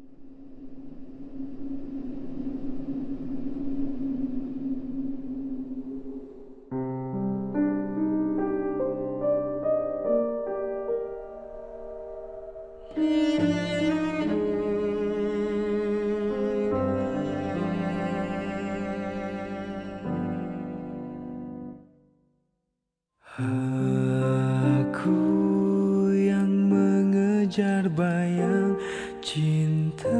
Aku yang mengejar bayang cinta,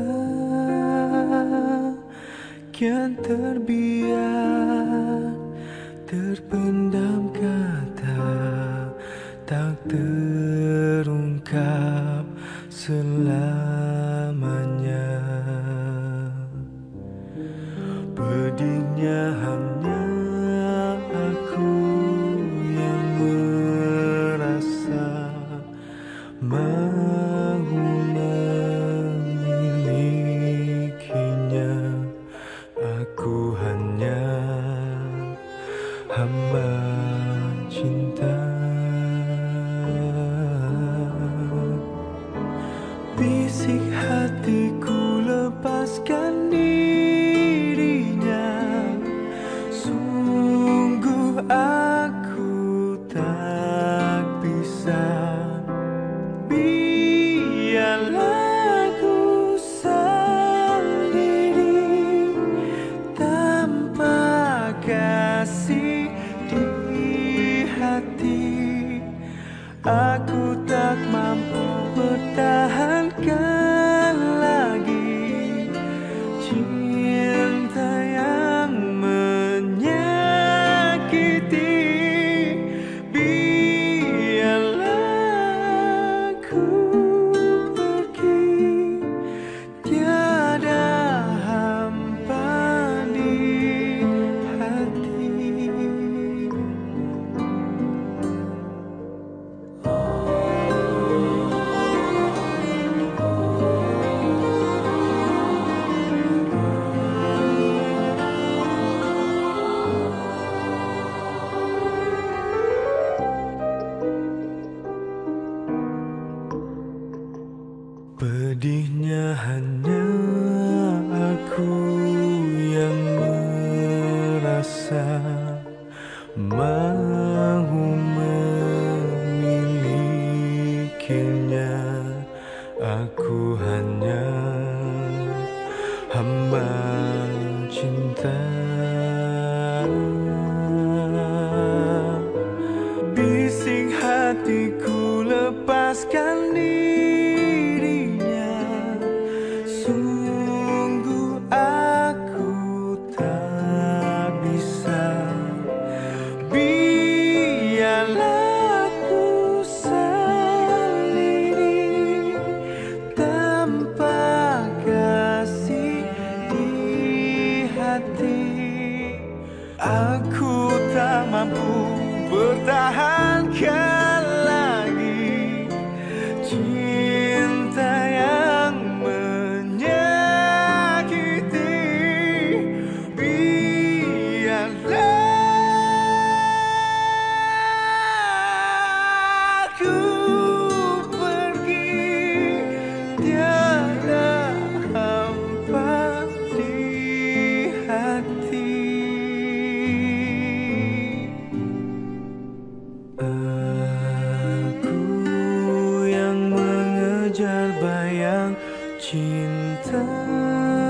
kian terbiar, terpendam kata, tak terungkap selamanya. Pedihnya hanya aku yang merasa mahu memilikinya. Aku hanya hamba cinta. Bisik hatiku, lepaskan dirinya. Sungguh aku tak bisa. Biarlah aku sendiri tanpa kasih di hati. Aku tak mampu bertahankan lagi cinta yang menyakiti. Biarlah aku pergi, tiada hampa di hati. Pedihnya hanya aku yang merasa mahu memilikinya. Aku hanya hamba cinta. Bisik hatiku, lepaskan dirinya. Sungguh aku tak bisa. Biarlah aku sendiri tanpa kasih di hati. Aku tak mampu bertahankan lagi cinta yang menyakiti. Biarlah aku pergi, tiada hampa di hati. Aku yang mengejar bayang cinta,